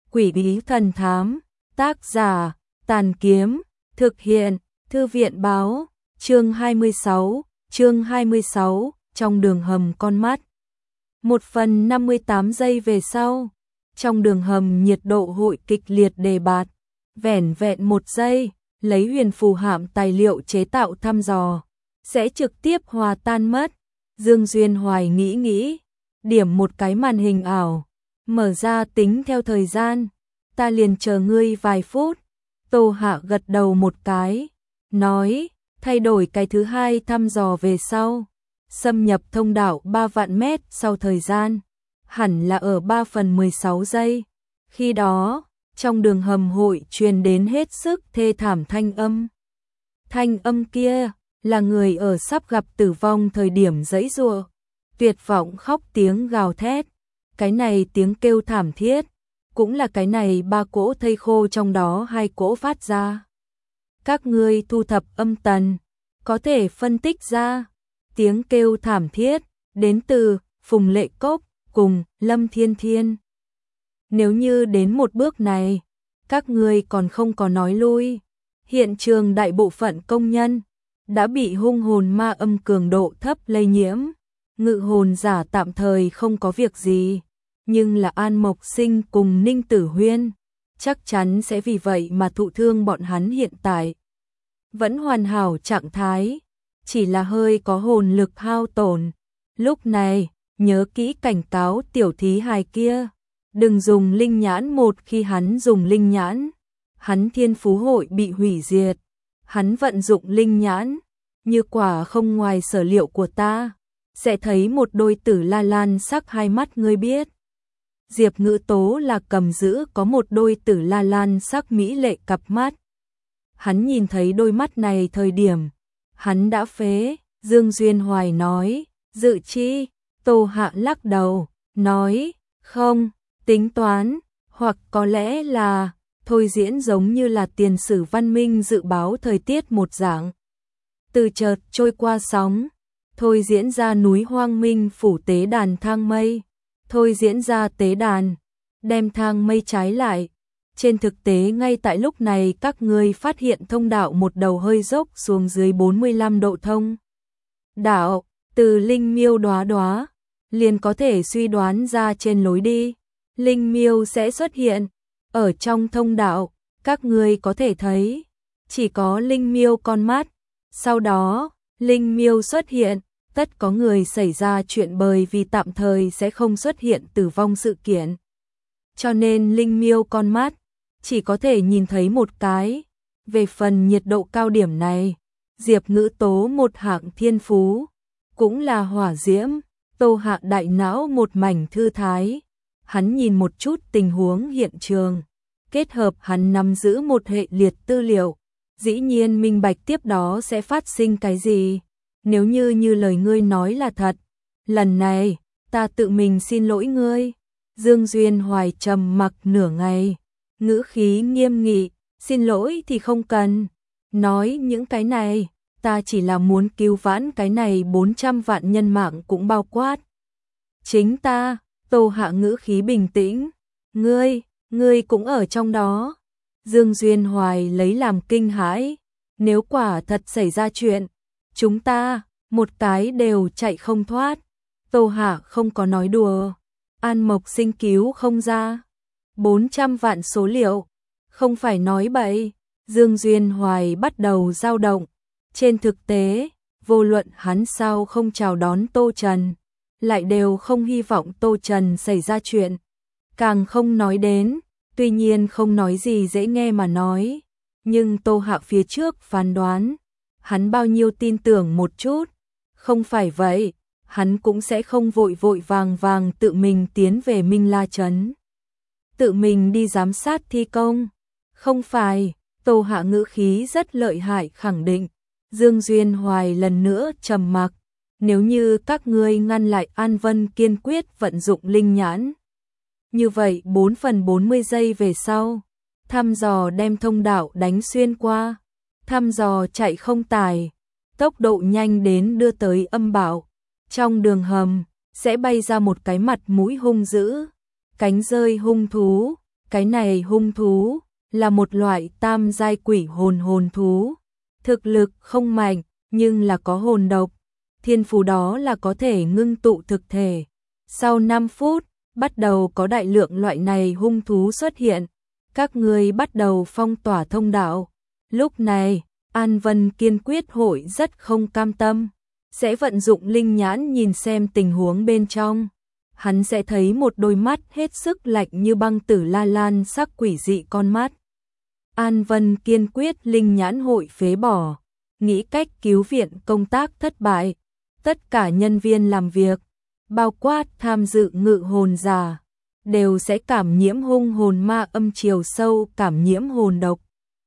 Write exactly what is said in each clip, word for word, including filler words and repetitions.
Quỷ bí thần thám, tác giả, Tàn Kiếm, thực hiện, Thư viện báo, chương hai mươi sáu, chương hai mươi sáu, trong đường hầm con mắt. Một phần năm mươi tám giây về sau, trong đường hầm nhiệt độ hội kịch liệt đề bạt, vẻn vẹn một giây, lấy huyền phù hạm tài liệu chế tạo thăm dò, sẽ trực tiếp hòa tan mất. Dương Duyên Hoài nghĩ nghĩ, điểm một cái màn hình ảo, mở ra tính theo thời gian, ta liền chờ ngươi vài phút. Tô Hạ gật đầu một cái, nói, thay đổi cái thứ hai thăm dò về sau, xâm nhập thông đạo ba vạn mét sau thời gian, hẳn là ở ba phần mười sáu giây. Khi đó, trong đường hầm hội truyền đến hết sức thê thảm thanh âm. Thanh âm kia là người ở sắp gặp tử vong thời điểm giãy giụa, tuyệt vọng khóc tiếng gào thét. Cái này tiếng kêu thảm thiết, cũng là cái này ba cỗ thây khô trong đó hai cỗ phát ra. Các ngươi thu thập âm tần, có thể phân tích ra, tiếng kêu thảm thiết đến từ Phùng Lệ Cốc cùng Lâm Thiên Thiên. Nếu như đến một bước này, các ngươi còn không có nói lui, hiện trường đại bộ phận công nhân đã bị hung hồn ma âm cường độ thấp lây nhiễm, ngự hồn giả tạm thời không có việc gì, nhưng là An Mộc Sinh cùng Ninh Tử Huyên chắc chắn sẽ vì vậy mà thụ thương. Bọn hắn hiện tại vẫn hoàn hảo trạng thái, chỉ là hơi có hồn lực hao tổn. Lúc này, nhớ kỹ cảnh cáo tiểu thí hài kia, đừng dùng linh nhãn. Một khi hắn dùng linh nhãn, hắn thiên phú hội bị hủy diệt. Hắn vận dụng linh nhãn, như quả không ngoài sở liệu của ta, sẽ thấy một đôi tử la lan sắc hai mắt. Ngươi biết, Diệp Ngữ Tố là cầm giữ có một đôi tử la lan sắc mỹ lệ cặp mắt. Hắn nhìn thấy đôi mắt này thời điểm, hắn đã phế. Dương Duyên Hoài nói, dự chi. Tô Hạ lắc đầu, nói, không, tính toán, hoặc có lẽ là thôi diễn giống như là tiền sử văn minh dự báo thời tiết một dạng. Từ chợt trôi qua sóng, thôi diễn ra núi hoang minh phủ tế đàn thang mây, thôi diễn ra tế đàn, đem thang mây trái lại. Trên thực tế ngay tại lúc này các ngươi phát hiện thông đạo một đầu hơi dốc xuống dưới bốn mươi lăm độ thông đạo, từ linh miêu đóa đóa, liền có thể suy đoán ra trên lối đi, linh miêu sẽ xuất hiện. Ở trong thông đạo, các ngươi có thể thấy, chỉ có linh miêu con mắt. Sau đó, linh miêu xuất hiện, tất có người xảy ra chuyện bởi vì tạm thời sẽ không xuất hiện tử vong sự kiện. Cho nên linh miêu con mắt, chỉ có thể nhìn thấy một cái. Về phần nhiệt độ cao điểm này, Diệp Ngữ Tố một hạng thiên phú, cũng là hỏa diễm. Tô Hạ đại não một mảnh thư thái, hắn nhìn một chút tình huống hiện trường, kết hợp hắn nắm giữ một hệ liệt tư liệu, dĩ nhiên minh bạch tiếp đó sẽ phát sinh cái gì. Nếu như như lời ngươi nói là thật, lần này, ta tự mình xin lỗi ngươi. Dương Duyên Hoài trầm mặc nửa ngày, ngữ khí nghiêm nghị, xin lỗi thì không cần. Nói những cái này, ta chỉ là muốn cứu vãn cái này bốn trăm vạn nhân mạng cũng bao quát chính ta. Tô Hạ ngữ khí bình tĩnh, ngươi, ngươi cũng ở trong đó. Dương Duyên Hoài lấy làm kinh hãi, nếu quả thật xảy ra chuyện, chúng ta, một cái đều chạy không thoát. Tô Hạ không có nói đùa, An Mộc Sinh cứu không ra bốn trăm vạn số liệu, không phải nói bậy. Dương Duyên Hoài bắt đầu dao động. Trên thực tế, vô luận hắn sao không chào đón Tô Trần, lại đều không hy vọng Tô Trần xảy ra chuyện. Càng không nói đến, tuy nhiên không nói gì dễ nghe mà nói, nhưng Tô Hạ phía trước phán đoán, hắn bao nhiêu tin tưởng một chút. Không phải vậy, hắn cũng sẽ không vội vội vàng vàng tự mình tiến về Minh La Trấn, tự mình đi giám sát thi công. Không phải. Tô Hạ ngữ khí rất lợi hại khẳng định. Dương Duyên Hoài lần nữa trầm mặc, nếu như các ngươi ngăn lại An Vân kiên quyết vận dụng linh nhãn, như vậy bốn phần bốn mươi giây về sau, thăm dò đem thông đạo đánh xuyên qua, thăm dò chạy không tải, tốc độ nhanh đến đưa tới âm bạo. Trong đường hầm sẽ bay ra một cái mặt mũi hung dữ, cánh rơi hung thú, Cái này hung thú là một loại tam giai quỷ hồn hồn thú, thực lực không mạnh nhưng là có hồn độc, thiên phú đó là có thể ngưng tụ thực thể. Sau năm phút, bắt đầu có đại lượng loại này hung thú xuất hiện, các ngươi bắt đầu phong tỏa thông đạo. Lúc này, An Vân kiên quyết hội rất không cam tâm, sẽ vận dụng linh nhãn nhìn xem tình huống bên trong. Hắn sẽ thấy một đôi mắt hết sức lạnh như băng tử la lan sắc quỷ dị con mắt. An Vân kiên quyết linh nhãn hội phế bỏ, nghĩ cách cứu viện công tác thất bại. Tất cả nhân viên làm việc, bao quát tham dự ngự hồn giả, đều sẽ cảm nhiễm hung hồn ma âm chiều sâu, cảm nhiễm hồn độc,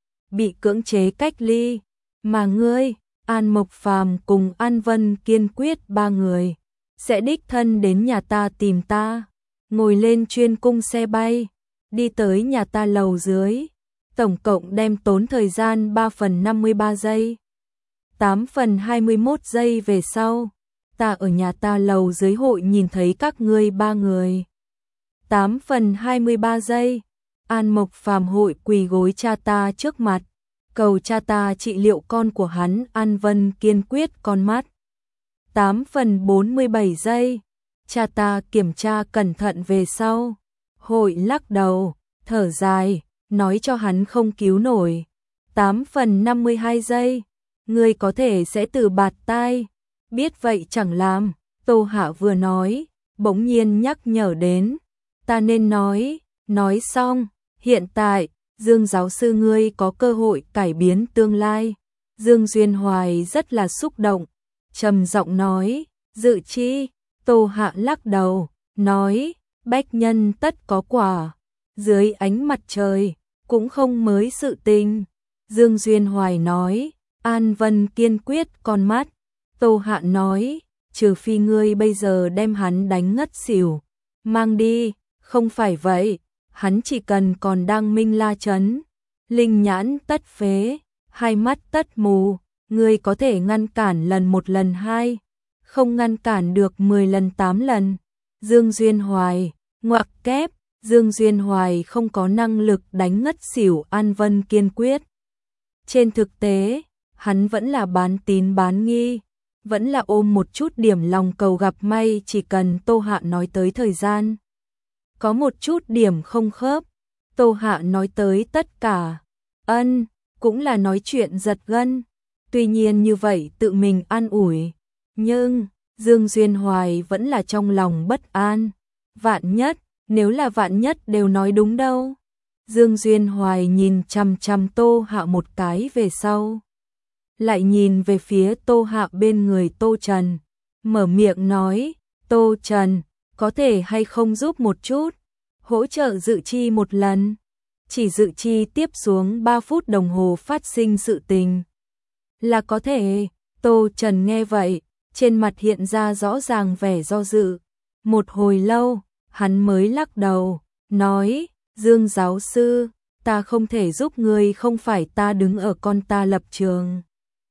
bị cưỡng chế cách ly. Mà ngươi, An Mộc Phàm cùng An Vân kiên quyết ba người sẽ đích thân đến nhà ta tìm ta, ngồi lên chuyên cung xe bay, đi tới nhà ta lầu dưới, tổng cộng đem tốn thời gian ba phần năm mươi ba giây. tám phần hai mươi mốt giây về sau, ta ở nhà ta lầu dưới hội nhìn thấy các ngươi ba người. tám phần hai mươi ba giây, An Mộc Phàm hội quỳ gối cha ta trước mặt, cầu cha ta trị liệu con của hắn. An Vân kiên quyết con mắt. tám phần bốn mươi bảy giây, cha ta kiểm tra cẩn thận về sau, hội lắc đầu, thở dài, nói cho hắn không cứu nổi. tám phần năm mươi hai giây, ngươi có thể sẽ từ bạt tai, biết vậy chẳng làm. Tô Hạ vừa nói, bỗng nhiên nhắc nhở đến, ta nên nói, nói xong, hiện tại, Dương giáo sư ngươi có cơ hội cải biến tương lai. Dương Duyên Hoài rất là xúc động, trầm giọng nói, dự chi. Tô Hạ lắc đầu, nói, bách nhân tất có quả, dưới ánh mặt trời, cũng không mới sự tình. Dương Duyên Hoài nói, An Vân kiên quyết con mắt. Tô Hạ nói, trừ phi ngươi bây giờ đem hắn đánh ngất xỉu, mang đi, không phải vậy, hắn chỉ cần còn đang minh la chấn, linh nhãn tất phế, hai mắt tất mù, ngươi có thể ngăn cản lần một lần hai, không ngăn cản được mười lần tám lần. Dương Duyên Hoài, ngoặc kép, Dương Duyên Hoài không có năng lực đánh ngất xỉu An Vân kiên quyết. Trên thực tế, hắn vẫn là bán tín bán nghi, vẫn là ôm một chút điểm lòng cầu gặp may, chỉ cần Tô Hạ nói tới thời gian. Có một chút điểm không khớp, Tô Hạ nói tới tất cả, ân, cũng là nói chuyện giật gân. Tuy nhiên như vậy tự mình an ủi, nhưng Dương Duyên Hoài vẫn là trong lòng bất an. Vạn nhất, nếu là vạn nhất đều nói đúng đâu. Dương Duyên Hoài nhìn chằm chằm Tô Hạ một cái về sau, lại nhìn về phía Tô Hạ bên người Tô Trần, mở miệng nói, Tô Trần, có thể hay không giúp một chút, hỗ trợ dự chi một lần, chỉ dự chi tiếp xuống ba phút đồng hồ phát sinh sự tình. Là có thể. Tô Trần nghe vậy, trên mặt hiện ra rõ ràng vẻ do dự. Một hồi lâu, hắn mới lắc đầu, nói, Dương giáo sư, ta không thể giúp ngươi, không phải ta đứng ở con ta lập trường,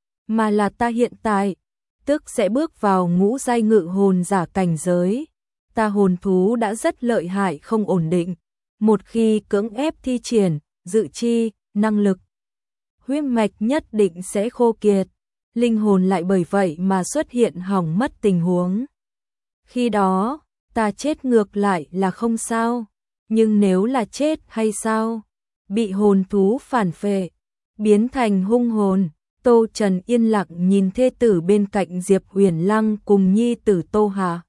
mà là ta hiện tại, tức sẽ bước vào ngũ giai ngự hồn giả cảnh giới. Ta hồn thú đã rất lợi hại không ổn định, một khi cưỡng ép thi triển, dự chi, năng lực, huyết mạch nhất định sẽ khô kiệt, linh hồn lại bởi vậy mà xuất hiện hỏng mất tình huống. Khi đó, ta chết ngược lại là không sao, nhưng nếu là chết hay sao? Bị hồn thú phản phệ, biến thành hung hồn. Tô Trần yên lặng nhìn thê tử bên cạnh Diệp Huyền Lăng cùng nhi tử Tô Hạ.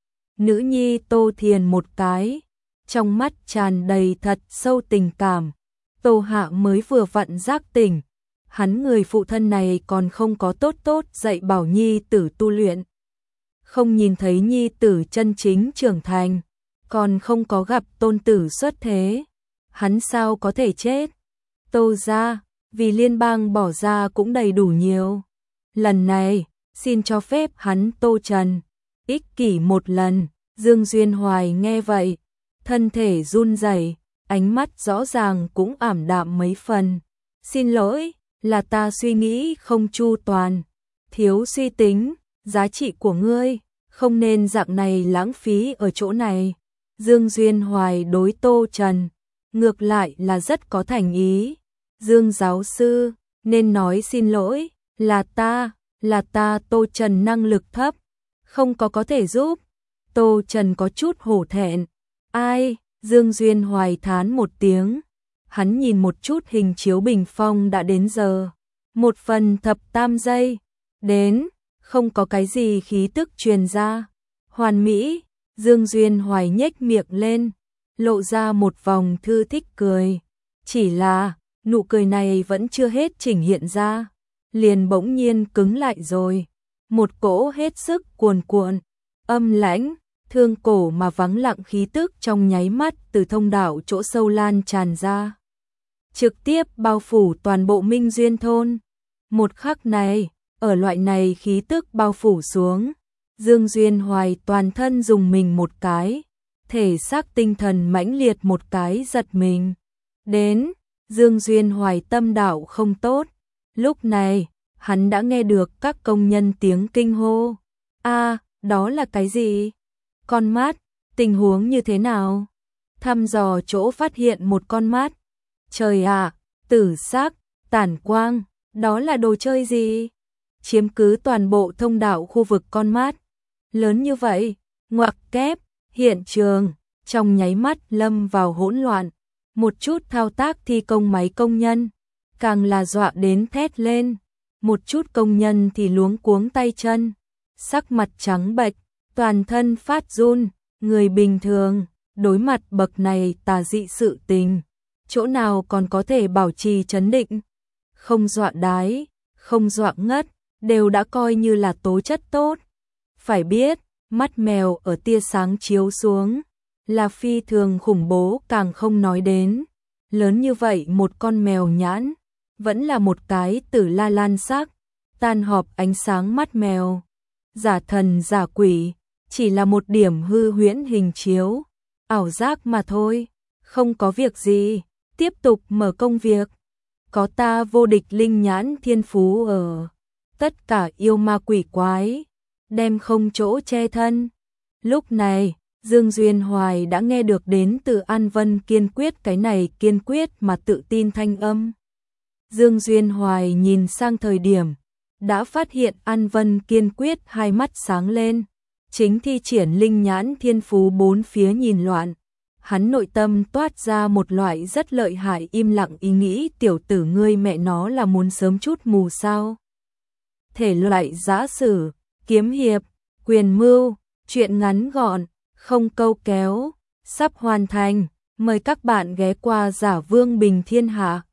Nữ nhi Tô Thiền một cái, trong mắt tràn đầy thật sâu tình cảm. Tô Hạ mới vừa vặn giác tỉnh, hắn người phụ thân này còn không có tốt tốt dạy bảo nhi tử tu luyện. Không nhìn thấy nhi tử chân chính trưởng thành, còn không có gặp tôn tử xuất thế, hắn sao có thể chết? Tô gia, vì liên bang bỏ ra cũng đầy đủ nhiều. Lần này, xin cho phép hắn Tô Trần ích kỷ một lần. Dương Duyên Hoài nghe vậy, thân thể run rẩy, ánh mắt rõ ràng cũng ảm đạm mấy phần. Xin lỗi, là ta suy nghĩ không chu toàn, thiếu suy tính, giá trị của ngươi, không nên dạng này lãng phí ở chỗ này. Dương Duyên Hoài đối Tô Trần, ngược lại là rất có thành ý. Dương giáo sư, nên nói xin lỗi, là ta, là ta Tô Trần năng lực thấp, không có có thể giúp. Tô Trần có chút hổ thẹn. Ai? Dương Duyên Hoài thán một tiếng. Hắn nhìn một chút hình chiếu bình phong đã đến giờ. Một phần thập tam giây. Đến, không có cái gì khí tức truyền ra. Hoàn mỹ, Dương Duyên Hoài nhếch miệng lên, lộ ra một vòng thư thích cười. Chỉ là, nụ cười này vẫn chưa hết chỉnh hiện ra, liền bỗng nhiên cứng lại rồi. Một cỗ hết sức cuồn cuộn, âm lãnh, thương cổ mà vắng lặng khí tức trong nháy mắt từ thông đạo chỗ sâu lan tràn ra, trực tiếp bao phủ toàn bộ Minh Duyên thôn. Một khắc này, ở loại này khí tức bao phủ xuống, Dương Duyên Hoài toàn thân dùng mình một cái, thể xác tinh thần mãnh liệt một cái giật mình. Đến, Dương Duyên Hoài tâm đạo không tốt. Lúc này, hắn đã nghe được các công nhân tiếng kinh hô. A, đó là cái gì? Con mát, tình huống như thế nào? Thăm dò chỗ phát hiện một con mát. Trời ạ, tử sắc, tản quang, đó là đồ chơi gì? Chiếm cứ toàn bộ thông đạo khu vực con mát. Lớn như vậy, ngoặc kép, hiện trường, trong nháy mắt lâm vào hỗn loạn. Một chút thao tác thi công máy công nhân, càng là dọa đến thét lên. Một chút công nhân thì luống cuống tay chân, sắc mặt trắng bệch, toàn thân phát run. Người bình thường, đối mặt bậc này tà dị sự tình, chỗ nào còn có thể bảo trì trấn định. Không dọa đái, không dọa ngất, đều đã coi như là tố chất tốt. Phải biết, mắt mèo ở tia sáng chiếu xuống, là phi thường khủng bố càng không nói đến. Lớn như vậy một con mèo nhãn, vẫn là một cái tử la lan sắc, tan họp ánh sáng mắt mèo. Giả thần giả quỷ, chỉ là một điểm hư huyễn hình chiếu, ảo giác mà thôi, không có việc gì, tiếp tục mở công việc. Có ta vô địch linh nhãn thiên phú ở, tất cả yêu ma quỷ quái, đem không chỗ che thân. Lúc này, Dương Duyên Hoài đã nghe được đến từ An Vân kiên quyết cái này kiên quyết mà tự tin thanh âm. Dương Duyên Hoài nhìn sang thời điểm, đã phát hiện An Vân kiên quyết hai mắt sáng lên, chính thi triển linh nhãn thiên phú bốn phía nhìn loạn. Hắn nội tâm toát ra một loại rất lợi hại im lặng ý nghĩ, tiểu tử ngươi mẹ nó là muốn sớm chút mù sao. Thể loại giã sử, kiếm hiệp, quyền mưu, truyện ngắn gọn, không câu kéo, sắp hoàn thành, mời các bạn ghé qua Giả Vương Bình Thiên Hạ.